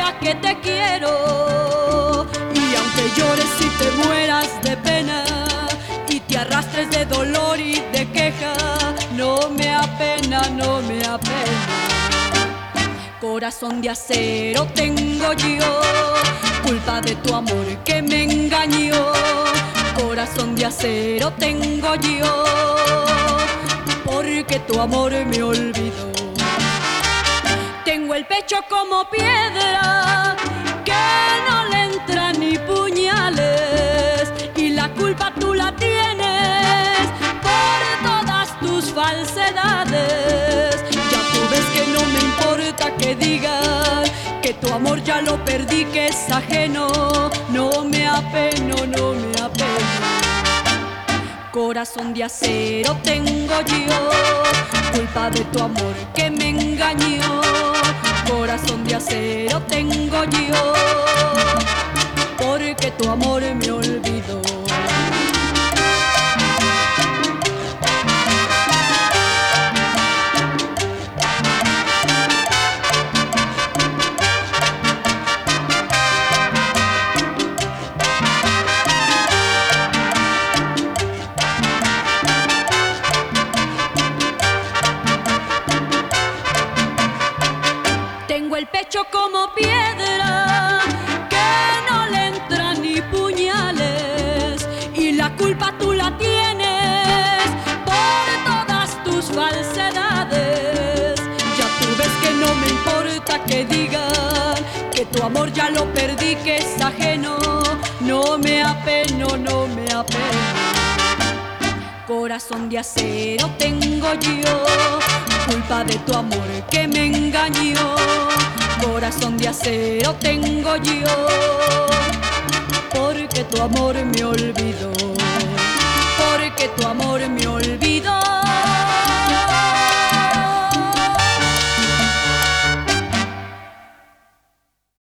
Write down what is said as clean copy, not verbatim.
sepa que te quiero. Y aunque llores y te mueras de pena y te arrastres de dolor y de queja, no me apena, no me apena. Corazón de acero tengo yo, culpa de tu amor que me engañó. Corazón de acero tengo yo, porque tu amor me olvidó. Tengo el pecho como piedra, que no le entran ni puñales, y la culpa tú la tienes por todas tus falsedades. Ya tú ves que no me importa que digan que tu amor ya lo perdí, que es ajeno. No me apeno, no me apeno. Corazón de acero tengo yo, culpa de tu amor que me engañó. Corazón de acero tengo yo, porque tu amor me olvidó. Tengo el pecho como piedra, que no le entran ni puñales, y la culpa tú la tienes por todas tus falsedades. Ya tú ves que no me importa que digan que tu amor ya lo perdí, que es ajeno. No me apeno, no me apeno. Corazón de acero tengo yo, culpa de tu amor que me engañó. Corazón de acero tengo yo, porque tu amor me olvidó. Porque tu amor me olvidó.